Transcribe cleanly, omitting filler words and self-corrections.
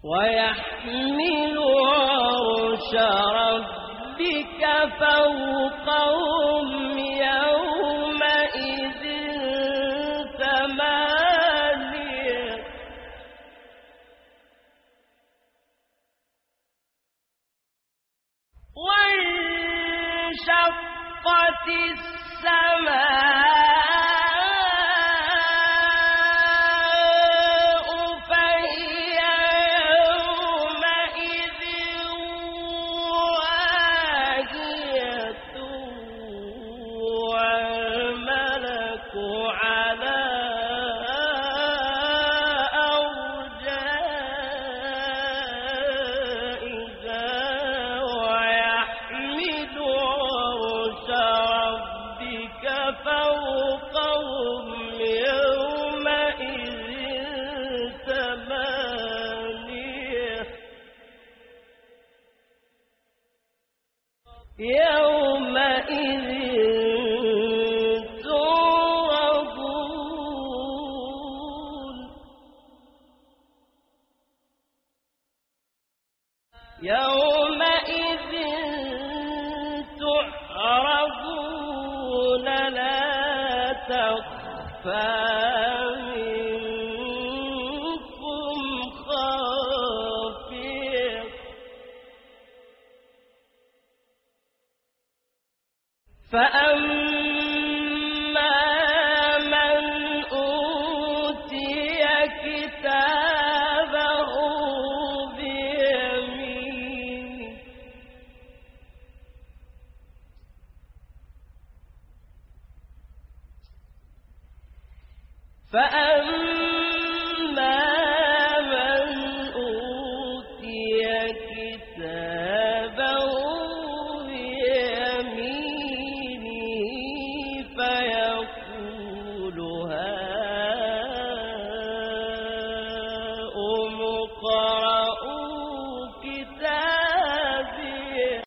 ويحمل عرش ربك فوقهم يومئذ ثمانية وانشقت السماء يومئذ تعرضون يومئذ تعرضون لا تخفى فأما من أوتي كتابه بيمينه فأما من أوتي كتابه فيقول هاؤم